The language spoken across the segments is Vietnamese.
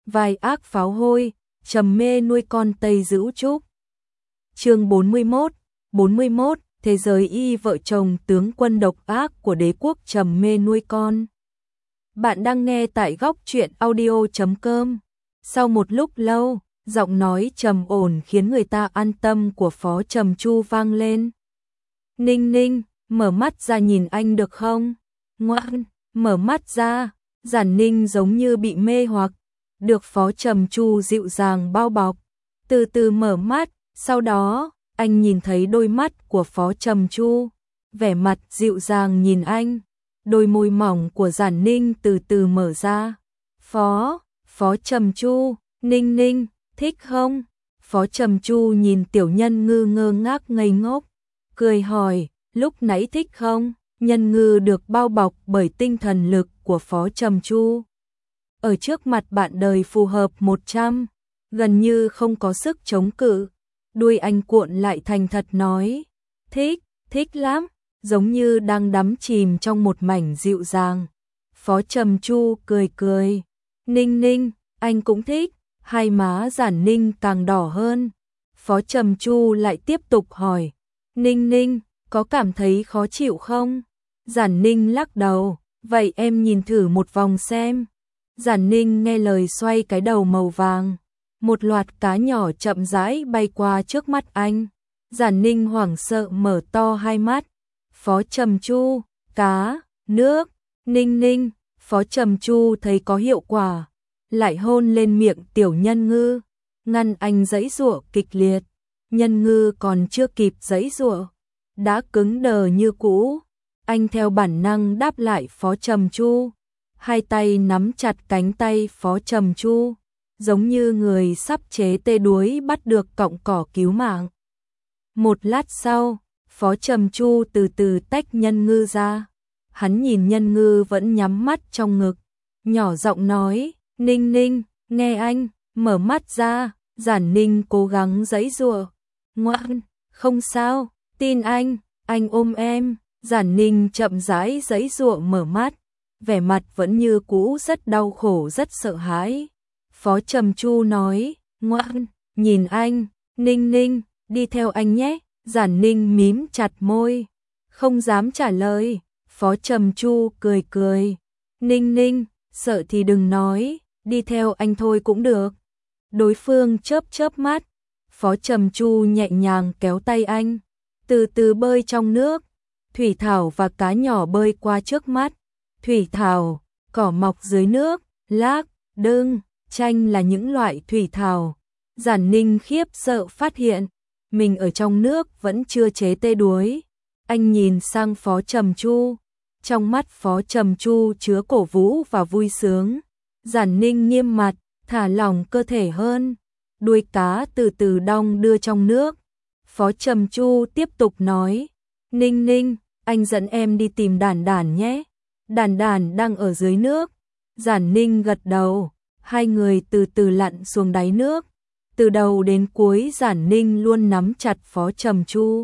vai ác pháo hôi, trầm mê nuôi con Tây Dữ Trúc. Chương 41, thế giới y vợ chồng tướng quân độc ác của đế quốc trầm mê nuôi con. Bạn đang nghe tại góc truyện audio.com. Sau một lúc lâu, giọng nói trầm ổn khiến người ta an tâm của Phó Trầm Chu vang lên. Ninh Ninh, mở mắt ra nhìn anh được không? Ngoan, mở mắt ra. Giản Ninh giống như bị mê hoặc, được Phó Trầm Chu dịu dàng bao bọc, từ từ mở mắt, sau đó, anh nhìn thấy đôi mắt của Phó Trầm Chu, vẻ mặt dịu dàng nhìn anh, đôi môi mỏng của Giản Ninh từ từ mở ra. Phó Trầm Chu, Ninh Ninh, thích không? Phó Trầm Chu nhìn Tiểu Nhân Ngư ngơ ngác ngây ngốc, cười hỏi, lúc nãy thích không? Nhân Ngư được bao bọc bởi tinh thần lực của Phó Trầm Chu. Ở trước mặt bạn đời phù hợp 100, gần như không có sức chống cự. Đuôi anh cuộn lại thành thật nói, thích lắm, giống như đang đắm chìm trong một mảnh dịu dàng. Phó Trầm Chu cười, Ninh Ninh, anh cũng thích, hai má Giản Ninh càng đỏ hơn. Phó Trầm Chu lại tiếp tục hỏi, Ninh Ninh, có cảm thấy khó chịu không? Giản Ninh lắc đầu, vậy em nhìn thử một vòng xem. Giản Ninh nghe lời xoay cái đầu màu vàng. Một loạt cá nhỏ chậm rãi bay qua trước mắt anh. Giản Ninh hoảng sợ mở to hai mắt. Phó Trầm Chu, cá, nước, Ninh Ninh. Phó Trầm Chu thấy có hiệu quả, lại hôn lên miệng Tiểu Nhân Ngư, ngăn anh giãy giụa kịch liệt. Nhân Ngư còn chưa kịp giãy giụa, đã cứng đờ như cũ. Anh theo bản năng đáp lại Phó Trầm Chu, hai tay nắm chặt cánh tay Phó Trầm Chu, giống như người sắp chế tê đuối bắt được cọng cỏ cứu mạng. Một lát sau, Phó Trầm Chu từ từ tách Nhân Ngư ra. Hắn nhìn Nhân Ngư vẫn nhắm mắt trong ngực, nhỏ giọng nói, Ninh Ninh, nghe anh, mở mắt ra. Giản Ninh cố gắng giãy giụa, ngoan, không sao, tin anh ôm em. Giản Ninh chậm rãi giãy giụa mở mắt, vẻ mặt vẫn như cũ rất đau khổ rất sợ hãi. Phó Trầm Chu nói, ngoan, nhìn anh, Ninh Ninh, đi theo anh nhé. Giản Ninh mím chặt môi, không dám trả lời. Phó Trầm Chu cười, Ninh Ninh, sợ thì đừng nói, đi theo anh thôi cũng được. Đối phương chớp mắt, Phó Trầm Chu nhẹ nhàng kéo tay anh, từ từ bơi trong nước. Thủy thảo và cá nhỏ bơi qua trước mắt. Thủy thảo, cỏ mọc dưới nước, lác, đưng, chanh là những loại thủy thảo. Giản Ninh khiếp sợ phát hiện, mình ở trong nước vẫn chưa chế tê đuối. Anh nhìn sang Phó Trầm Chu, trong mắt Phó Trầm Chu chứa cổ vũ và vui sướng. Giản Ninh nghiêm mặt, thả lỏng cơ thể hơn, đuôi cá từ từ đong đưa trong nước. Phó Trầm Chu tiếp tục nói, Ninh Ninh, anh dẫn em đi tìm Đản Đản nhé. Đản Đản đang ở dưới nước. Giản Ninh gật đầu, hai người từ từ lặn xuống đáy nước. Từ đầu đến cuối Giản Ninh luôn nắm chặt Phó Trầm Chu,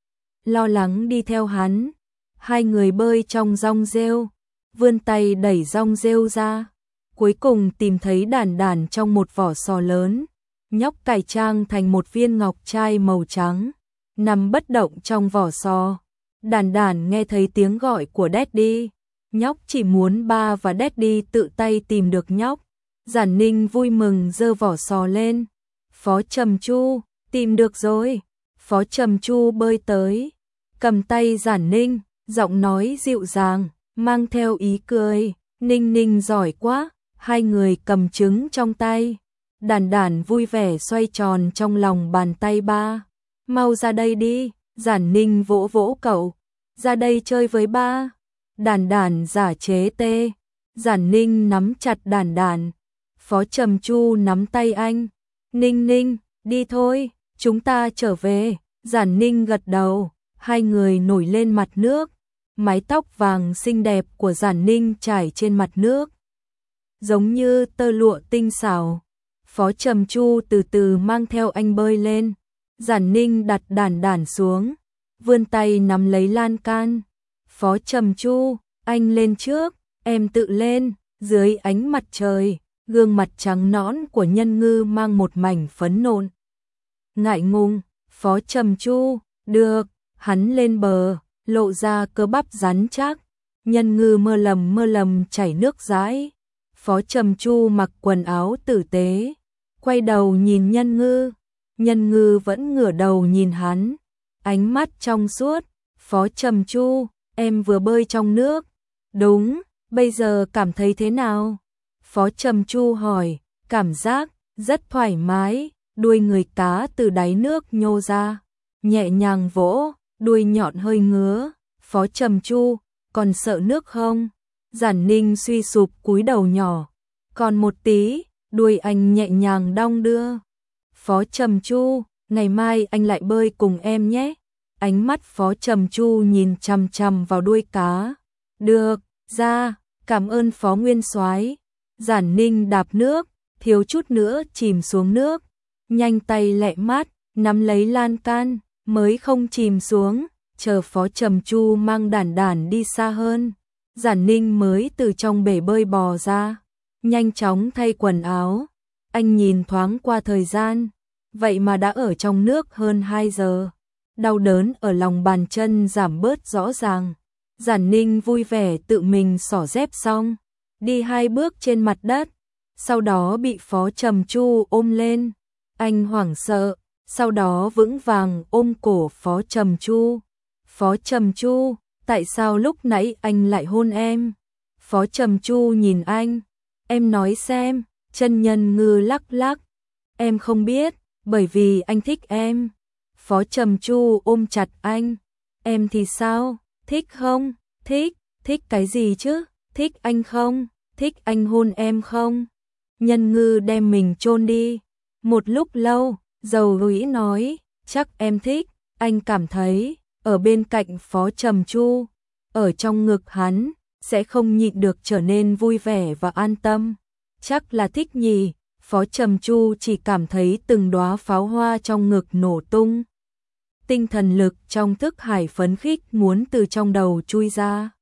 lo lắng đi theo hắn. Hai người bơi trong rong rêu, vươn tay đẩy rong rêu ra. Cuối cùng tìm thấy Đản Đản trong một vỏ sò lớn. Nhóc cải trang thành một viên ngọc trai màu trắng, nằm bất động trong vỏ sò. Đản Đản nghe thấy tiếng gọi của Daddy. Nhóc chỉ muốn ba và Daddy tự tay tìm được nhóc. Giản Ninh vui mừng giơ vỏ sò lên. Phó Trầm Chu, tìm được rồi. Phó Trầm Chu bơi tới, cầm tay Giản Ninh, giọng nói dịu dàng, mang theo ý cười, Ninh Ninh giỏi quá. Hai người cầm trứng trong tay. Đản Đản vui vẻ xoay tròn trong lòng bàn tay ba. Mau ra đây đi. Giản Ninh vỗ vỗ cậu, ra đây chơi với ba. Đản Đản giả chế tê. Giản Ninh nắm chặt Đản Đản. Phó Trầm Chu nắm tay anh, Ninh Ninh, đi thôi, chúng ta trở về. Giản Ninh gật đầu, hai người nổi lên mặt nước. Mái tóc vàng xinh đẹp của Giản Ninh trải trên mặt nước, giống như tơ lụa tinh xảo. Phó Trầm Chu từ từ mang theo anh bơi lên. Giản Ninh đặt Đản Đản xuống, vươn tay nắm lấy lan can. Phó Trầm Chu, anh lên trước, em tự lên. Dưới ánh mặt trời, Gương mặt trắng nõn của Nhân Ngư mang một mảnh phấn nộn. Ngại ngùng, Phó Trầm Chu, được, hắn lên bờ, lộ ra cơ bắp rắn chắc. Nhân Ngư mơ lầm chảy nước dãi. Phó Trầm Chu mặc quần áo tử tế, quay đầu nhìn Nhân Ngư. Nhân Ngư vẫn ngửa đầu nhìn hắn, ánh mắt trong suốt. Phó Trầm Chu, em vừa bơi trong nước. Đúng, bây giờ cảm thấy thế nào? Phó Trầm Chu hỏi, cảm giác rất thoải mái, đuôi người cá từ đáy nước nhô ra, nhẹ nhàng vỗ, đuôi nhọn hơi ngứa. Phó Trầm Chu, còn sợ nước không? Giản Ninh suy sụp cúi đầu nhỏ, còn một tí, đuôi anh nhẹ nhàng đong đưa. Phó Trầm Chu, ngày mai anh lại bơi cùng em nhé. Ánh mắt Phó Trầm Chu nhìn chằm chằm vào đuôi cá. Được, ra, cảm ơn Phó Nguyên Soái. Giản Ninh đạp nước, thiếu chút nữa chìm xuống nước, nhanh tay lẹ mắt, nắm lấy lan can, mới không chìm xuống, chờ Phó Trầm Chu mang đản đản đi xa hơn. Giản Ninh mới từ trong bể bơi bò ra, nhanh chóng thay quần áo. Anh nhìn thoáng qua thời gian, vậy mà đã ở trong nước hơn 2 giờ. Đau đớn ở lòng bàn chân giảm bớt rõ ràng. Giản Ninh vui vẻ tự mình xỏ dép xong, đi 2 bước trên mặt đất, sau đó bị Phó Trầm Chu ôm lên. Anh hoảng sợ, sau đó vững vàng ôm cổ Phó Trầm Chu. Phó Trầm Chu, tại sao lúc nãy anh lại hôn em? Phó Trầm Chu nhìn anh, em nói xem. Chân Nhân Ngư lắc lắc, em không biết, bởi vì anh thích em. Phó Trầm Chu ôm chặt anh, em thì sao, thích không? Thích, thích cái gì chứ? Thích anh không? Thích anh hôn em không? Nhân Ngư đem mình chôn đi. Một lúc lâu, Dầu Rũy nói, chắc em thích. Anh cảm thấy, ở bên cạnh Phó Trầm Chu, ở trong ngực hắn, sẽ không nhịn được trở nên vui vẻ và an tâm. Chắc là thích nhỉ. Phó Trầm Chu chỉ cảm thấy từng đóa pháo hoa trong ngực nổ tung. Tinh thần lực trong thức hải phấn khích muốn từ trong đầu chui ra.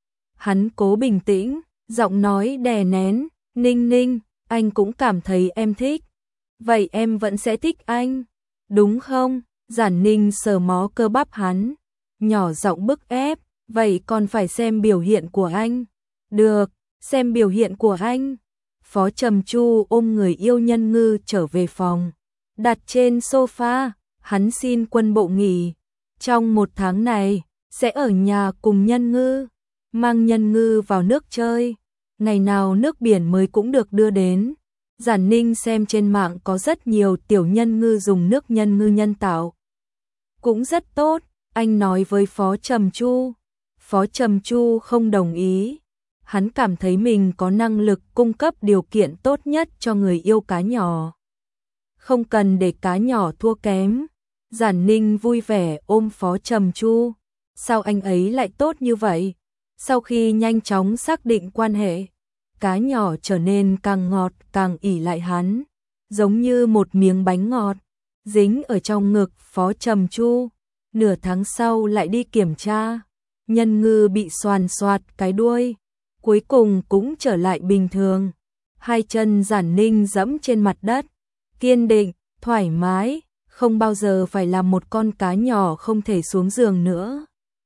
Hắn cố bình tĩnh, giọng nói đè nén, Ninh Ninh, anh cũng cảm thấy em thích. Vậy em vẫn sẽ thích anh, đúng không? Giản Ninh sờ mó cơ bắp hắn, nhỏ giọng bức ép, vậy còn phải xem biểu hiện của anh. Được, xem biểu hiện của anh. Phó Trầm Chu ôm người yêu Nhân Ngư trở về phòng, đặt trên sofa, hắn xin quân bộ nghỉ. Trong 1 tháng này, sẽ ở nhà cùng Nhân Ngư, mang Nhân Ngư vào nước chơi. Ngày nào nước biển mới cũng được đưa đến. Giản Ninh xem trên mạng có rất nhiều tiểu Nhân Ngư dùng nước Nhân Ngư nhân tạo. Cũng rất tốt, anh nói với Phó Trầm Chu. Phó Trầm Chu không đồng ý. Hắn cảm thấy mình có năng lực cung cấp điều kiện tốt nhất cho người yêu cá nhỏ. Không cần để cá nhỏ thua kém. Giản Ninh vui vẻ ôm Phó Trầm Chu. Sao anh ấy lại tốt như vậy? Sau khi nhanh chóng xác định quan hệ, cá nhỏ trở nên càng ngọt càng ỷ lại hắn, giống như một miếng bánh ngọt, dính ở trong ngực Phó Trầm Chu. Nửa tháng sau lại đi kiểm tra, Nhân Ngư bị xoàn xoạt cái đuôi, cuối cùng cũng trở lại bình thường. 2 chân Giản Ninh dẫm trên mặt đất, kiên định, thoải mái, không bao giờ phải làm một con cá nhỏ không thể xuống giường nữa.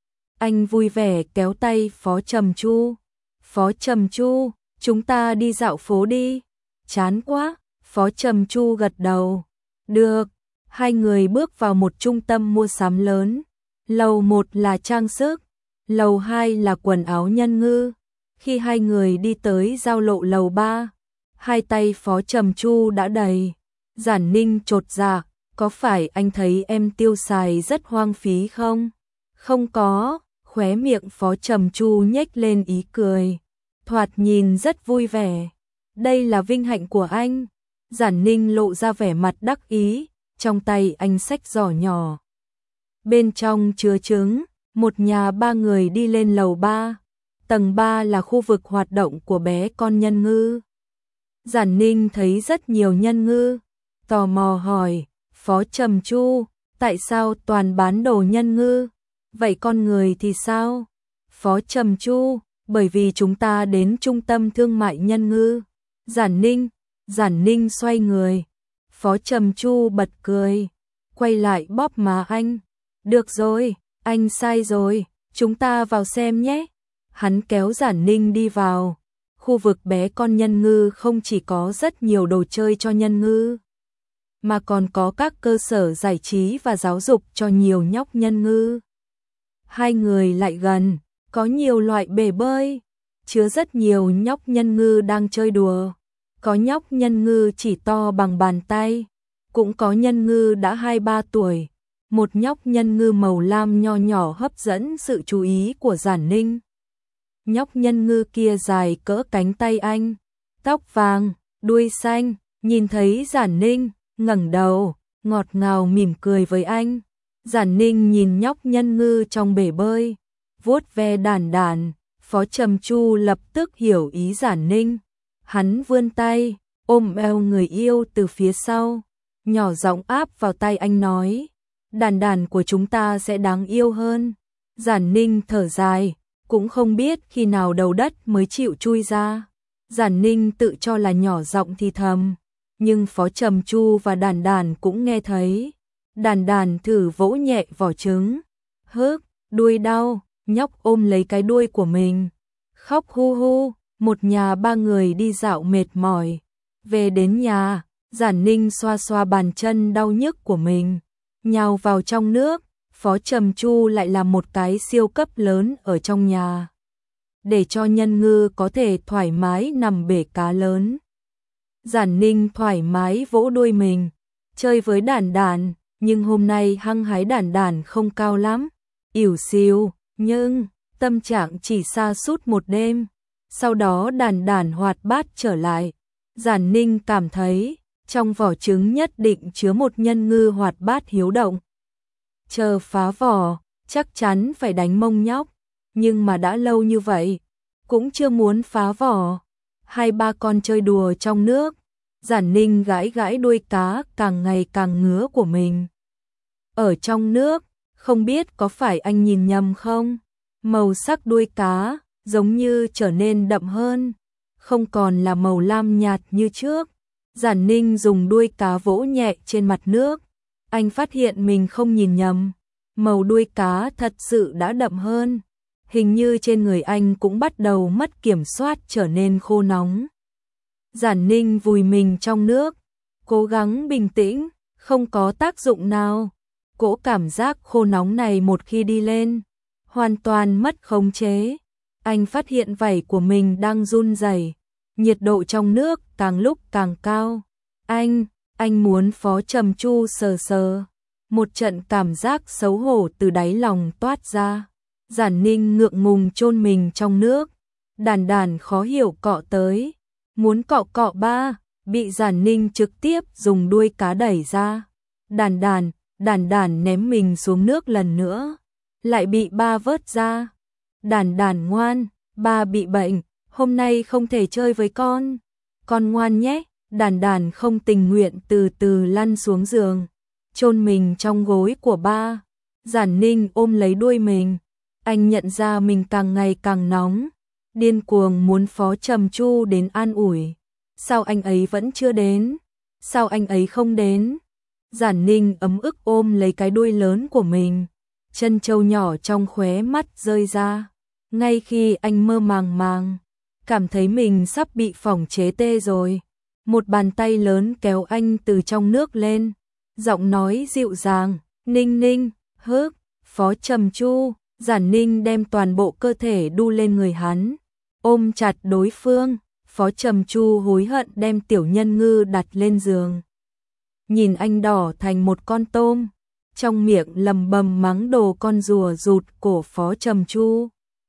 Anh vui vẻ kéo tay Phó Trầm Chu. Phó Trầm Chu, chúng ta đi dạo phố đi. Chán quá. Phó Trầm Chu gật đầu. Được. 2 người bước vào một trung tâm mua sắm lớn. Lầu 1 là trang sức, lầu 2 là quần áo Nhân Ngư. Khi 2 người đi tới giao lộ lầu 3, 2 tay Phó Trầm Chu đã đầy. Giản Ninh chột dạ, có phải anh thấy em tiêu xài rất hoang phí không? Không có. Khóe miệng Phó Trầm Chu nhếch lên ý cười, thoạt nhìn rất vui vẻ. Đây là vinh hạnh của anh. Giản Ninh lộ ra vẻ mặt đắc ý, trong tay anh xách giỏ nhỏ. Bên trong chứa trứng. Một nhà 3 người đi lên lầu 3. Tầng 3 là khu vực hoạt động của bé con Nhân Ngư. Giản Ninh thấy rất nhiều Nhân Ngư, tò mò hỏi, Phó Trầm Chu, tại sao toàn bán đồ Nhân Ngư? Vậy con người thì sao? Phó Trầm Chu, bởi vì chúng ta đến trung tâm thương mại Nhân Ngư. Giản Ninh, Giản Ninh xoay người. Phó Trầm Chu bật cười, quay lại bóp má anh. Được rồi, anh sai rồi, chúng ta vào xem nhé. Hắn kéo Giản Ninh đi vào. Khu vực bé con nhân ngư không chỉ có rất nhiều đồ chơi cho nhân ngư, mà còn có các cơ sở giải trí và giáo dục cho nhiều nhóc nhân ngư. Hai người lại gần, có nhiều loại bể bơi, chứa rất nhiều nhóc nhân ngư đang chơi đùa. Có nhóc nhân ngư chỉ to bằng bàn tay, cũng có nhân ngư đã 2-3 tuổi. Một nhóc nhân ngư màu lam nho nhỏ hấp dẫn sự chú ý của Giản Ninh. Nhóc nhân ngư kia dài cỡ cánh tay anh, tóc vàng, đuôi xanh, nhìn thấy Giản Ninh, ngẩng đầu, ngọt ngào mỉm cười với anh. Giản Ninh nhìn nhóc nhân ngư trong bể bơi, vuốt ve đàn đàn. Phó Trầm Chu lập tức hiểu ý Giản Ninh. Hắn vươn tay, ôm eo người yêu từ phía sau, nhỏ giọng áp vào tay anh nói, đàn đàn của chúng ta sẽ đáng yêu hơn. Giản Ninh thở dài, cũng không biết khi nào đầu đất mới chịu chui ra. Giản Ninh tự cho là nhỏ giọng thì thầm, nhưng Phó Trầm Chu và đàn đàn cũng nghe thấy. Đàn đàn thử vỗ nhẹ vỏ trứng. Hức, đuôi đau, nhóc ôm lấy cái đuôi của mình, khóc hu hu. Một nhà ba người đi dạo mệt mỏi. Về đến nhà, Giản Ninh xoa xoa bàn chân đau nhức của mình, nhào vào trong nước. Phó Trầm Chu lại làm một cái siêu cấp lớn ở trong nhà, để cho nhân ngư có thể thoải mái nằm bể cá lớn. Giản Ninh thoải mái vỗ đuôi mình, chơi với đàn đàn, nhưng hôm nay hăng hái đàn đàn không cao lắm, ỉu xìu, nhưng tâm trạng chỉ sa sút một đêm. Sau đó đàn đàn hoạt bát trở lại. Giản Ninh cảm thấy trong vỏ trứng nhất định chứa một nhân ngư hoạt bát hiếu động. Chờ phá vỏ, chắc chắn phải đánh mông nhóc. Nhưng mà đã lâu như vậy, cũng chưa muốn phá vỏ. 2-3 con chơi đùa trong nước. Giản Ninh gãi gãi đuôi cá càng ngày càng ngứa của mình. Ở trong nước, không biết có phải anh nhìn nhầm không? Màu sắc đuôi cá giống như trở nên đậm hơn, không còn là màu lam nhạt như trước. Giản Ninh dùng đuôi cá vỗ nhẹ trên mặt nước. Anh phát hiện mình không nhìn nhầm, màu đuôi cá thật sự đã đậm hơn. Hình như trên người anh cũng bắt đầu mất kiểm soát, trở nên khô nóng. Giản Ninh vùi mình trong nước, cố gắng bình tĩnh, không có tác dụng nào. Cỗ cảm giác khô nóng này một khi đi lên, hoàn toàn mất khống chế. Anh phát hiện vảy của mình đang run rẩy, nhiệt độ trong nước càng lúc càng cao. Anh muốn Phó Trầm Chu sờ sờ. Một trận cảm giác xấu hổ từ đáy lòng toát ra. Giản Ninh ngượng ngùng chôn mình trong nước. Đàn đàn khó hiểu cọ tới, muốn cọ cọ ba, bị Giản Ninh trực tiếp dùng đuôi cá đẩy ra. Đàn đàn ném mình xuống nước lần nữa, lại bị ba vớt ra. Đàn đàn ngoan, ba bị bệnh, hôm nay không thể chơi với con. Con ngoan nhé. Đàn đàn không tình nguyện từ từ lăn xuống giường, chôn mình trong gối của ba. Giản Ninh ôm lấy đuôi mình. Anh nhận ra mình càng ngày càng nóng, điên cuồng muốn Phó Trầm Chu đến an ủi. Sao anh ấy vẫn chưa đến? Sao anh ấy không đến? Giản Ninh ấm ức ôm lấy cái đuôi lớn của mình, chân trâu nhỏ trong khóe mắt rơi ra. Ngay khi anh mơ màng, cảm thấy mình sắp bị phỏng chế tê rồi, một bàn tay lớn kéo anh từ trong nước lên, giọng nói dịu dàng, Ninh Ninh, hức, Phó Trầm Chu. Giản Ninh đem toàn bộ cơ thể đu lên người hắn, ôm chặt đối phương. Phó Trầm Chu hối hận đem tiểu nhân ngư đặt lên giường, nhìn anh đỏ thành một con tôm, trong miệng lầm bầm mắng đồ con rùa rụt cổ Phó Trầm Chu.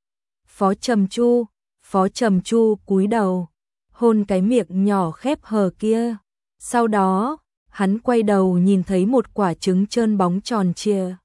Phó Trầm Chu cúi đầu, hôn cái miệng nhỏ khép hờ kia. Sau đó, hắn quay đầu nhìn thấy một quả trứng trơn bóng tròn trịa.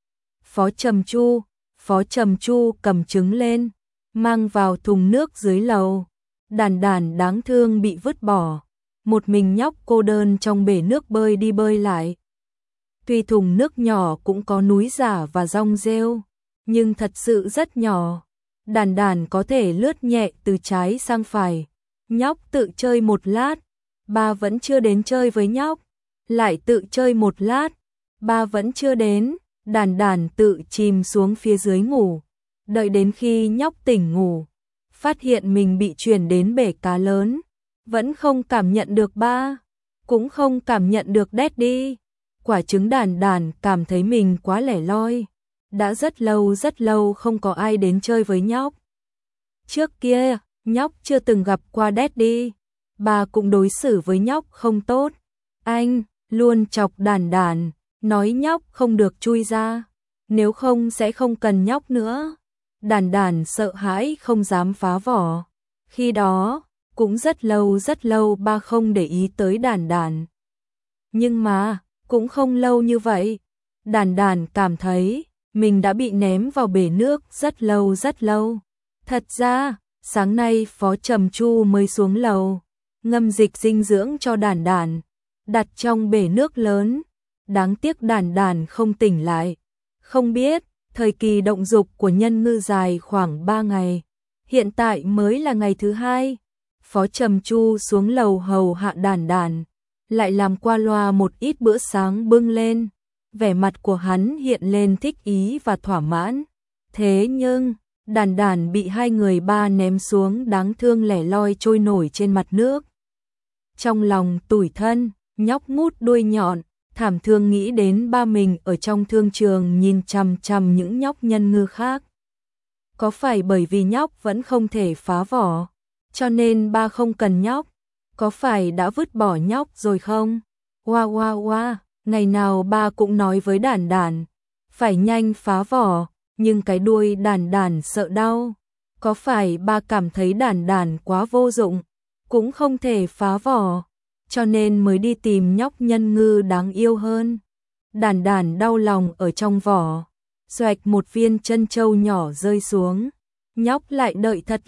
Phó Trầm Chu cầm trứng lên, mang vào thùng nước dưới lầu. Đàn đàn đáng thương bị vứt bỏ, một mình nhóc cô đơn trong bể nước bơi đi bơi lại. Tuy thùng nước nhỏ cũng có núi giả và rong rêu, nhưng thật sự rất nhỏ. Đàn đàn có thể lướt nhẹ từ trái sang phải. Nhóc tự chơi một lát, ba vẫn chưa đến chơi với nhóc, lại tự chơi một lát, ba vẫn chưa đến, Đàn Đàn tự chìm xuống phía dưới ngủ, đợi đến khi nhóc tỉnh ngủ, phát hiện mình bị chuyển đến bể cá lớn, vẫn không cảm nhận được ba, cũng không cảm nhận được Daddy. Quả trứng Đàn Đàn cảm thấy mình quá lẻ loi, đã rất lâu không có ai đến chơi với nhóc. Trước kia, nhóc chưa từng gặp qua Daddy, bà cũng đối xử với nhóc không tốt. Anh luôn chọc Đàn Đàn, nói nhóc không được chui ra, nếu không sẽ không cần nhóc nữa. Đàn Đàn sợ hãi không dám phá vỏ. Khi đó, cũng rất lâu ba không để ý tới Đàn Đàn. Nhưng mà, cũng không lâu như vậy, Đàn Đàn cảm thấy mình đã bị ném vào bể nước rất lâu. Thật ra, sáng nay Phó Trầm Chu mới xuống lầu, ngâm dịch dinh dưỡng cho Đàn Đàn, đặt trong bể nước lớn. Đáng tiếc Đàn Đàn không tỉnh lại. Không biết, thời kỳ động dục của nhân ngư dài khoảng 3 ngày. Hiện tại mới là ngày thứ 2. Phó Trầm Chu xuống lầu hầu hạ Đàn Đàn, lại làm qua loa một ít bữa sáng bưng lên. Vẻ mặt của hắn hiện lên thích ý và thỏa mãn. Thế nhưng, Đàn Đàn bị hai người ba ném xuống đáng thương lẻ loi trôi nổi trên mặt nước. Trong lòng tủi thân, nhóc ngút đuôi nhọn, thảm thương nghĩ đến ba mình ở trong thương trường nhìn chằm chằm những nhóc nhân ngư khác. Có phải bởi vì nhóc vẫn không thể phá vỏ, cho nên ba không cần nhóc? Có phải đã vứt bỏ nhóc rồi không? Wow, ngày nào ba cũng nói với Đàn Đàn, phải nhanh phá vỏ, nhưng cái đuôi Đàn Đàn sợ đau. Có phải ba cảm thấy Đàn Đàn quá vô dụng, cũng không thể phá vỏ, cho nên mới đi tìm nhóc nhân ngư đáng yêu hơn? Đàn Đàn đau lòng ở trong vỏ, xoạch một viên trân châu nhỏ rơi xuống. Nhóc lại đợi thật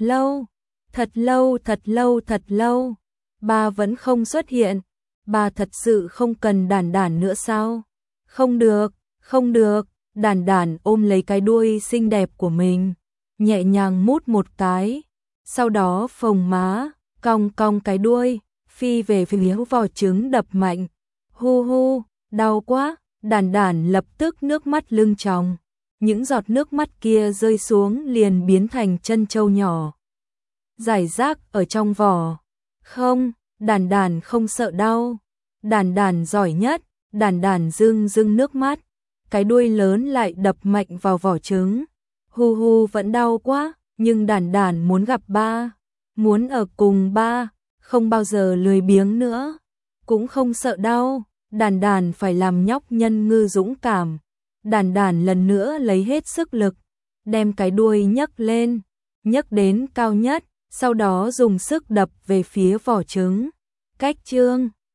lâu, ba vẫn không xuất hiện. Ba thật sự không cần Đàn Đàn nữa sao? Không được, Đàn Đàn ôm lấy cái đuôi xinh đẹp của mình, nhẹ nhàng mút một cái, sau đó phồng má, cong cái đuôi, phi về phía vỏ trứng đập mạnh. Hu, đau quá, Đàn Đàn lập tức nước mắt lưng tròng. Những giọt nước mắt kia rơi xuống liền biến thành trân châu nhỏ, rải rác ở trong vỏ. Không, Đàn Đàn không sợ đau. Đàn Đàn giỏi nhất. Đàn Đàn rưng nước mắt, cái đuôi lớn lại đập mạnh vào vỏ trứng. Hu vẫn đau quá, nhưng Đàn Đàn muốn gặp ba, muốn ở cùng ba, không bao giờ lười biếng nữa, cũng không sợ đau. Đàn Đàn phải làm nhóc nhân ngư dũng cảm. Đàn Đàn lần nữa lấy hết sức lực, đem cái đuôi nhấc lên, nhấc đến cao nhất, sau đó dùng sức đập về phía vỏ trứng. Cách chương